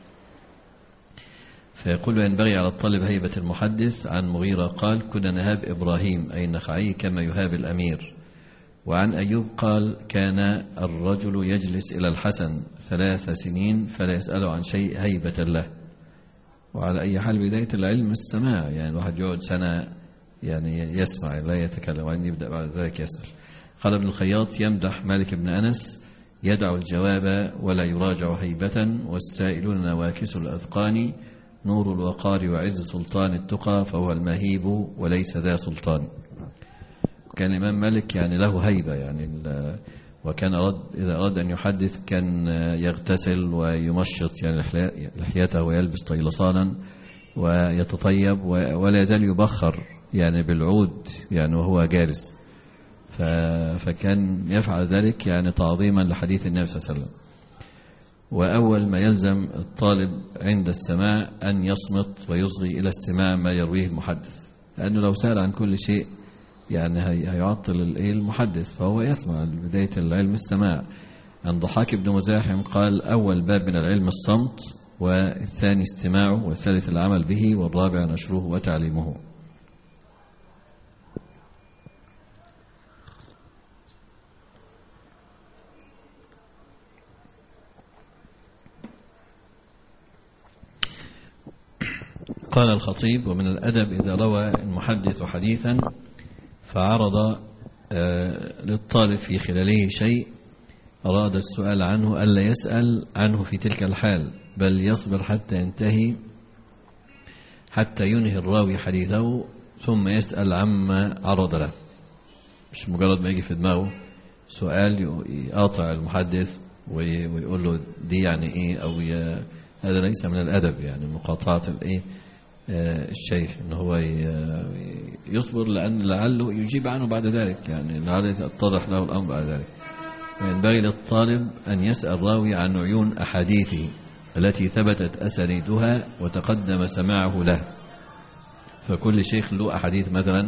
فيقول: وينبغي على الطالب هيبة المحدث. عن مغيرة قال: كنا نهاب إبراهيم أي النخعي كما يهاب الأمير. وعن أيوب قال: كان الرجل يجلس إلى الحسن 3 سنين فلا يسأله عن شيء هيبة له. وعلى أي حال بداية العلم السماع، يعني الواحد يقعد سنة يعني يسمع لا يتكلم، وأن يبدأ بعد ذلك يسأل. قال ابن الخياط يمدح مالك بن أنس: يدعو الجواب ولا يراجع هيبة، والسائلون نواكس الأذقان، نور الوقار وعز سلطان التقى، فهو المهيب وليس ذا سلطان. كان الإمام مالك يعني له هيبة يعني وكان إذا أراد أن يحدث كان يغتسل ويمشط يعني لحيته ويلبس طيلسانا ويتطيب ولا يزال يبخر يعني بالعود يعني وهو جالس، فكان يفعل ذلك يعني تعظيما لحديث النبي صلى الله عليه وسلم. وأول ما يلزم الطالب عند السماع أن يصمت ويصغي إلى استماع ما يرويه المحدث، لأنه لو سأل عن كل شيء يعني هيعطل المحدث، فهو يسمع. بداية العلم السماع. عن ضحاك بن مزاحم قال: أول باب من العلم الصمت، والثاني استماعه، والثالث العمل به، والرابع نشره وتعليمه. قال الخطيب: ومن الأدب إذا روى المحدث حديثا فعرض للطالب في خلاله شيء أراد السؤال عنه ألا يسأل عنه في تلك الحال، بل يصبر حتى ينتهي، حتى ينهي الراوي حديثه ثم يسأل عما عرض له. مش مجرد ما يجي في دماغه سؤال يقاطع المحدث ويقول له دي يعني إيه، أو هذا ليس من الأدب، يعني مقاطعة الشيخ إن هو يصبر، لأن لعله يجيب عنه بعد ذلك، يعني لعله يتضح له الأمر بعد ذلك. ينبغي للطالب أن يسأل راوي عن عيون أحاديثه التي ثبتت أسانيدها وتقدم سماعه له. فكل شيخ له أحاديث مثلا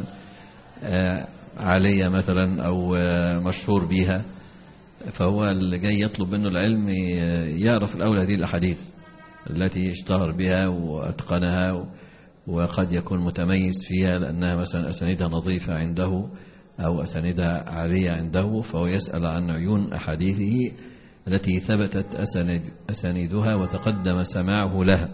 عالية مثلا أو مشهور بها، فهو اللي جاي يطلب منه العلم يعرف الأول هذه الأحاديث التي اشتهر بها وأتقنها، وقد يكون متميز فيها لأنها مثلا أسانيدها نظيفة عنده أو أسانيدها عالية عنده، فهو يسأل عن عيون أحاديثه التي ثبتت أسانيدها وتقدم سماعه لها.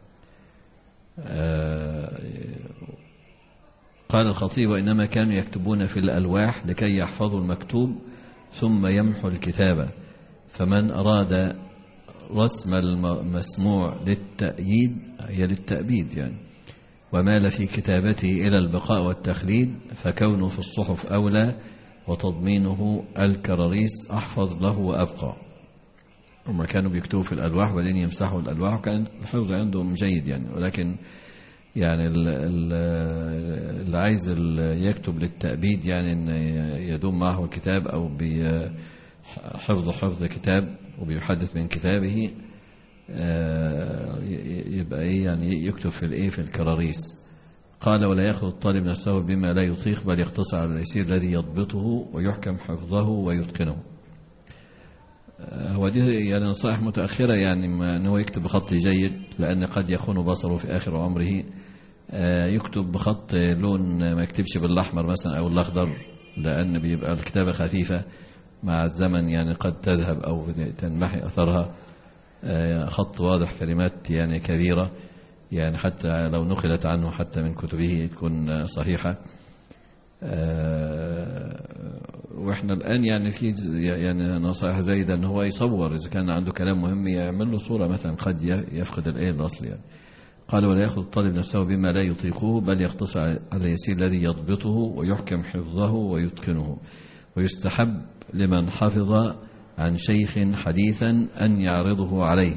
قال الخطيب: وإنما كانوا يكتبون في الألواح لكي يحفظوا المكتوب ثم يمحوا الكتابة، فمن أراد رسم المسموع للتأييد هي للتأبيد يعني، ومال في كتابته إلى البقاء والتخليد، فكونه في الصحف أولى، وتضمينه الكراريس أحفظ له وأبقى. هم كانوا بيكتبوا في الألواح وبعدين يمسحوا الألواح، وكان الحفظ عندهم جيد يعني، ولكن يعني اللي عايز يكتب للتأبيد يعني إن يدوم معه الكتاب أو حفظ كتاب وبيحدث من كتابه، يبقى ايه يعني يكتب في الكراريس. قال: ولا ياخذ الطالب نفسه بما لا يطيق، بل يقتصر على اليسير الذي يضبطه ويحكم حفظه ويتقنه. هو دي يعني نصائح متأخرة، يعني ان هو يكتب بخط جيد، لأن قد يخون بصره في آخر عمره. يكتب بخط لون، ما يكتبش بالأحمر مثلا أو الأخضر، لأن بيبقى الكتابة خفيفة مع الزمن، يعني قد تذهب أو تنمحي أثرها. خط واضح، كلمات يعني كبيرة، يعني حتى لو نقلت عنه حتى من كتبه تكون صحيحة. واحنا الآن يعني في يعني نصائح زايدة ان هو يصور اذا كان عنده كلام مهم يعمل له صورة مثلا، قد يفقد الاصل يعني. قال: ولا ياخذ الطالب نفسه بما لا يطيقه، بل يقتصر على اليسير الذي يضبطه ويحكم حفظه ويتقنه. ويستحب لمن حفظ عن شيخ حديثا أن يعرضه عليه،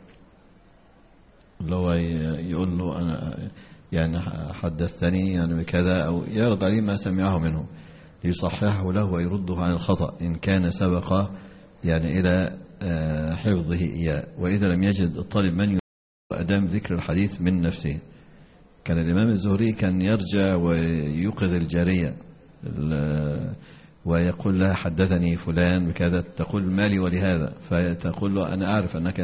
اللي هو يقول له أنا يعني حدثني يعني بكذا، أو يعرض عليه ما سمعه منه ليصححه له ويرده عن الخطأ إن كان سبق يعني إلى حفظه إياه. وإذا لم يجد الطالب من أدام ذكر الحديث من نفسه. كان الإمام الزهري كان يرجع ويوقظ الجارية ويقول لها حدثني فلان بكذا، تقول مالي ولهذا، فتقول له أنا أعرف أنك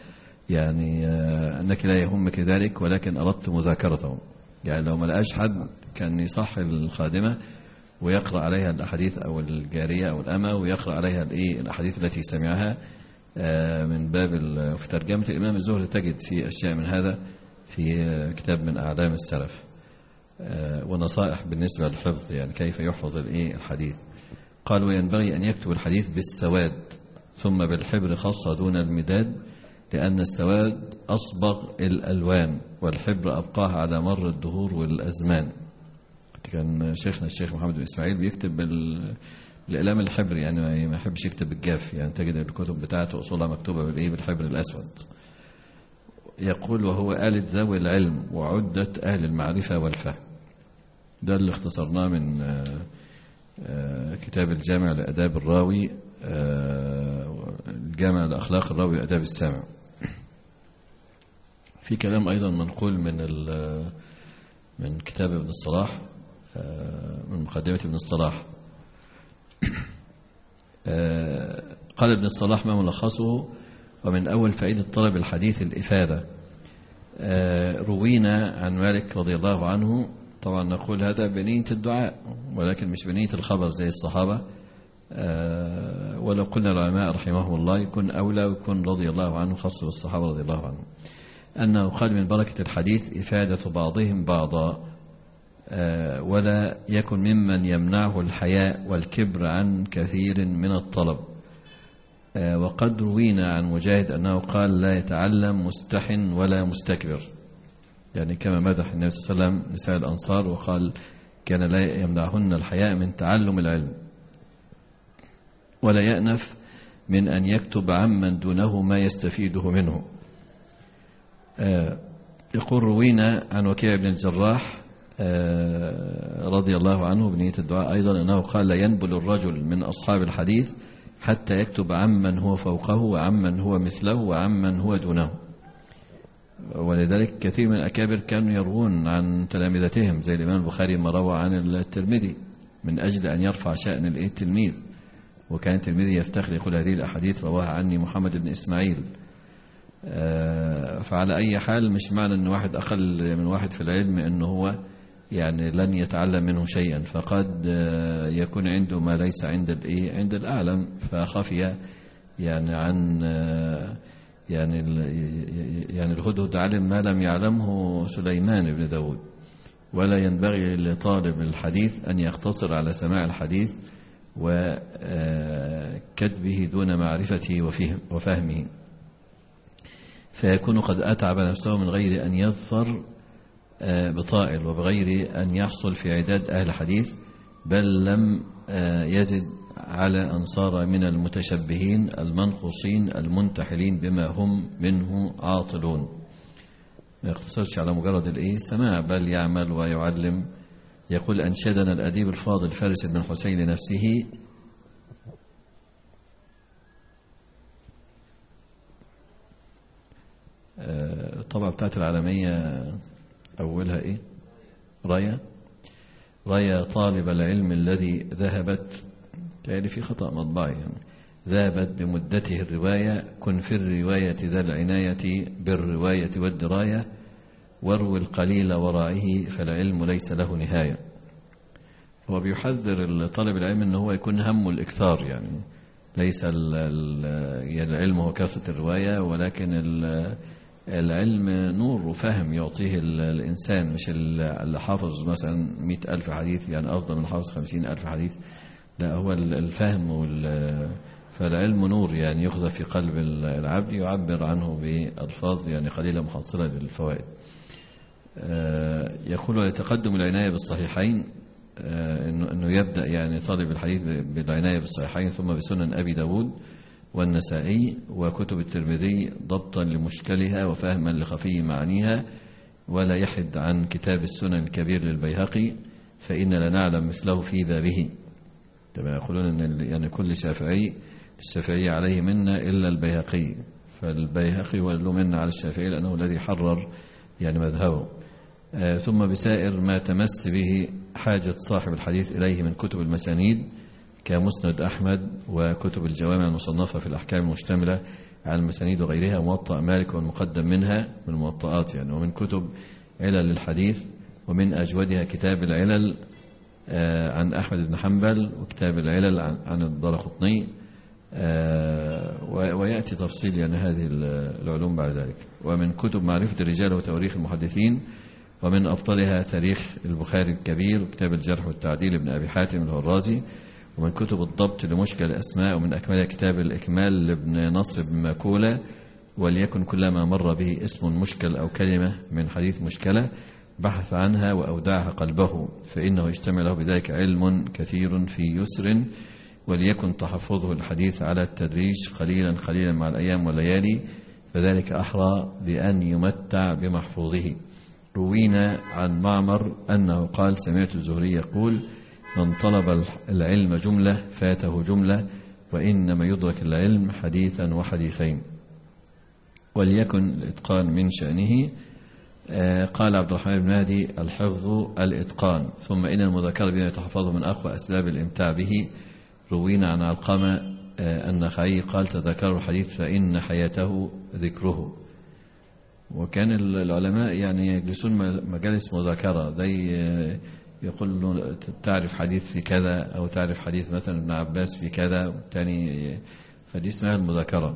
لا يهمك ذلك، ولكن أردت مذاكرته. يعني لو ما لقاش حد كان يصح الخادمة ويقرأ عليها الأحاديث أو الجارية أو الأمة، ويقرأ عليها الأحاديث التي سمعها من باب في ترجمة الإمام الزهري تجد في أشياء من هذا في كتاب من أعلام السلف، ونصائح بالنسبة للحفظ يعني كيف يحفظ الحديث. قال: وينبغي أن يكتب الحديث بالسواد ثم بالحبر خاصة دون المداد، لأن السواد أصبغ الألوان، والحبر أبقاها على مر الدهور والأزمان. كان شيخنا الشيخ محمد بن إسماعيل بيكتب الإعلام الحبري، يعني ما يحبش يكتب بالجاف، يعني تجد الكتب بتاعته أصولها مكتوبة بالحبر الأسود. يقول: وهو آلة ذوي العلم وعدة أهل المعرفة والفهم. ده اللي اختصرناه من كتاب الجامع لأداب الراوي، الجامع لأخلاق الراوي وأداب السامع. في كلام أيضا منقول من كتاب ابن الصلاح، من مقدمة ابن الصلاح. قال ابن الصلاح: ما ملخصه: ومن أول فائدة طلب الحديث الإفادة. روينا عن مالك رضي الله عنه، طبعا نقول هذا بنية الدعاء ولكن مش بنية الخبر زي الصحابة، ولو قلنا العلماء رحمهم الله يكون أولى ويكون رضي الله عنه خاص بالصحابة رضي الله عنهم، أنه قال: من بركة الحديث إفادة بعضهم بعضا، ولا يكن ممن يمنعه الحياء والكبر عن كثير من الطلب. وقد روينا عن مجاهد أنه قال: لا يتعلم مستحن ولا مستكبر، يعني كما مدح النبي صلى الله عليه وسلم نساء الأنصار وقال: كان لا يمنعهن الحياء من تعلم العلم، ولا يأنف من أن يكتب عمن دونه ما يستفيده منه. يقول: روينا عن وكيع بن الجراح رضي الله عنه بنية الدعاء أيضا أنه قال: لا ينبل الرجل من أصحاب الحديث حتى يكتب عمن هو فوقه وعمن هو مثله وعمن هو دونه. ولذلك كثير من الأكابر كانوا يروون عن تلامذتهم، زي الإمام البخاري ما روى عن الترمذي من أجل أن يرفع شأن التلميذ، وكان الترمذي يفتخر يقول: هذه الأحاديث رواها عني محمد بن إسماعيل. فعلى أي حال مش معنى أن واحد أقل من واحد في العلم أنه هو يعني لن يتعلم منه شيئا، فقد يكون عنده ما ليس عند الأعلم، فخفي يعني عن يعني الهدهد علم ما لم يعلمه سليمان بن داود. ولا ينبغي لطالب الحديث أن يقتصر على سماع الحديث وكتبه دون معرفته وفهمه، فيكون قد أتعب نفسه من غير أن يظفر بطائل وبغير أن يحصل في عداد أهل الحديث، بل لم يزد على أن صار من المتشبهين المنقوصين المنتحلين بما هم منه عاطلون. ما يقتصرش على مجرد السماع بل يعمل ويعلم. يقول: أنشدنا الأديب الفاضل فارس بن حسين لنفسه: الطبعة بتاعت العالمية أولها راية طالب العلم الذي ذهبت، يعني في خطأ مطبعي، يعني ذهبت بمدته الرواية، كن في الرواية ذا العناية بالرواية والدراية، واروي القليل وراعه فالعلم ليس له نهاية. هو بيحذر طالب العلم أنه هو يكون همه الإكثار، يعني ليس العلم هو كثرة الرواية، ولكن العلم نور وفهم يعطيه الإنسان، مش اللي حافظ مثلا 100,000 حديث يعني أفضل من حافظ 50,000 حديث، لا، هو الفهم فالعلم نور يعني يخذ في قلب العبد، يعبر عنه بألفاظ يعني قليلة محصلة للفوائد. يقول: لتقدم العناية بالصحيحين، أنه يبدأ يعني طالب الحديث بالعناية بالصحيحين، ثم بسنن أبي داود والنسائي وكتب الترمذي ضبطا لمشكلها وفهما لخفي معانيها، ولا يحد عن كتاب السنن الكبير للبيهقي، فإن لا نعلم مثله في بابه. كما يقولون أن يعني كل الشافعي عليه منا إلا البيهقي، فالبيهقي هو له منا على الشافعي لأنه الذي حرر يعني مذهبه. ثم بسائر ما تمس به حاجة صاحب الحديث إليه من كتب المسانيد كمسند أحمد وكتب الجوامع المصنفة في الأحكام المشتملة على المسانيد وغيرها، وموطأ مالك والمقدم منها من الموطئات يعني، ومن كتب علل الحديث، ومن أجودها كتاب العلل عن أحمد بن حنبل، وكتاب العلل عن الدارقطني، ويأتي تفصيل يعني هذه العلوم بعد ذلك. ومن كتب معرفة الرجال وتواريخ المحدثين، ومن أفضلها تاريخ البخاري الكبير، وكتاب الجرح والتعديل ابن أبي حاتم الهرازي، ومن كتب الضبط لمشكل الأسماء، ومن أكملها كتاب الإكمال لابن نصر بن ماكولة، وليكن كلما مر به اسم مشكل أو كلمة من حديث مشكلة بحث عنها وأودعها قلبه، فإنه يجتمع له بذلك علم كثير في يسر، وليكن تحفظه الحديث على التدريج قليلا قليلا مع الأيام والليالي، فذلك أحرى بأن يمتع بمحفوظه. روينا عن معمر أنه قال: سمعت الزهري يقول: من طلب العلم جملة فاته جملة، وإنما يدرك العلم حديثا وحديثين. وليكن الإتقان من شأنه. قال عبد الرحمن بن مهدي: الحفظ الإتقان، ثم إن المذاكرة بما يتحفظه من أقوى أسباب الإمتاع به. روينا عن علقمة النخعي قال: تذكروا الحديث فإن حياته ذكره. وكان العلماء يعني يجلسون مجالس مذاكرة، زي يقول له تعرف حديث في كذا، أو تعرف حديث مثلا ابن عباس في كذا والتاني، فدي اسمها المذاكرة.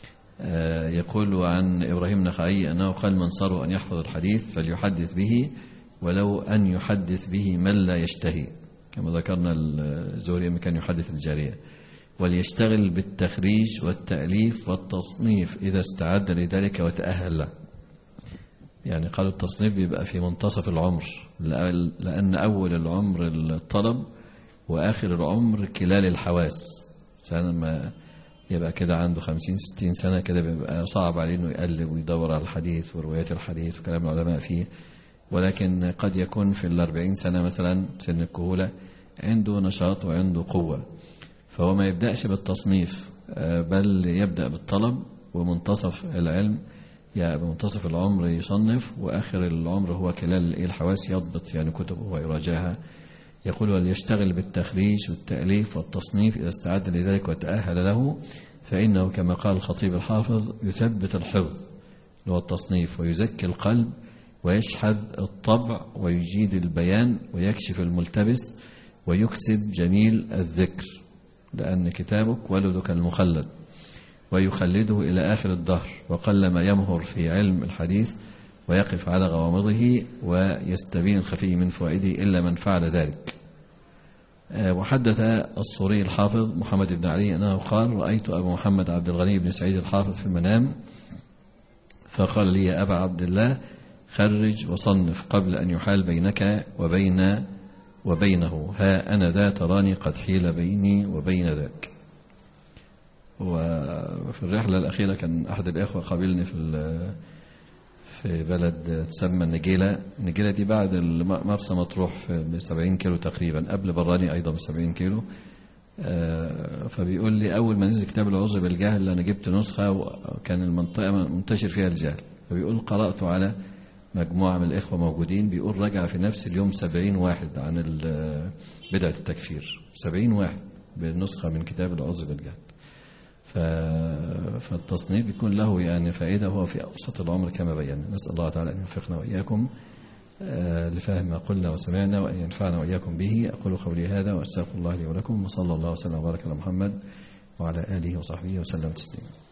يقول عن إبراهيم النخعي أنه قال: من صار أن يحفظ الحديث فليحدث به ولو أن يحدث به من لا يشتهي، كما ذكرنا الزهري كان يحدث الجارية. وليشتغل بالتخريج والتأليف والتصنيف إذا استعد لذلك وتأهل له. يعني قالوا التصنيف بيبقى في منتصف العمر، لأن أول العمر الطلب وآخر العمر كلال الحواس. لما يبقى كده عنده 50-60 سنة كده بيبقى صعب عليه إنه يقلب ويدور على الحديث وروايات الحديث وكلام العلماء فيه. ولكن قد يكون في 40 سنة مثلا سن الكهولة عنده نشاط وعنده قوة، فهو ما يبدأش بالتصنيف، بل يبدأ بالطلب، ومنتصف العلم يعني بمنتصف العمر يصنف، وآخر العمر هو خلال الحواس يضبط يعني كتبه ويراجعها. يقول: وليشتغل بالتخريج والتأليف والتصنيف إذا استعد لذلك وتأهل له، فإنه كما قال الخطيب الحافظ: يثبت الحفظ اللي هو التصنيف، ويزكي القلب، ويشحذ الطبع، ويجيد البيان، ويكشف الملتبس، ويكسب جميل الذكر، لأن كتابك ولدك المخلد، ويخلده إلى آخر الدهر. وقلما يمهر في علم الحديث ويقف على غوامضه ويستبين الخفي من فوائده إلا من فعل ذلك. وحدث الصوري الحافظ محمد بن علي أنه قال: رأيت أبو محمد عبد الغني بن سعيد الحافظ في المنام، فقال لي: يا أبا عبد الله، خرج وصنف قبل أن يحال بينك وبينه، ها أنا ذا تراني قد حيل بيني وبين ذاك. وفي الرحلة الأخيرة كان أحد الإخوة قابلني في بلد تسمى النجيلة. النجيلة دي بعد مرسى مطروح ب70 كيلو تقريبا، قبل براني أيضا ب70 كيلو. فبيقول لي: أول ما نزل كتاب العذر بالجهل أنا جبت نسخة، وكان المنطقة منتشر فيها الجهل، فبيقول قرأت على مجموعة من الإخوة موجودين، بيقول رجع في نفس اليوم 70 واحد عن بدعة التكفير، 70 واحد بالنسخة من كتاب العذر بالجهل. فالتصنيف بيكون له يعني فائدة، هو في أوسط العمر كما بينا. نسأل الله تعالى أن يوفقنا وإياكم لفهم ما قلنا وسمعنا، وأن ينفعنا وإياكم به. أقول قولي هذا وأستغفر الله لي ولكم، وصلى الله وسلم وبارك على محمد وعلى آله وصحبه وسلم تسليما.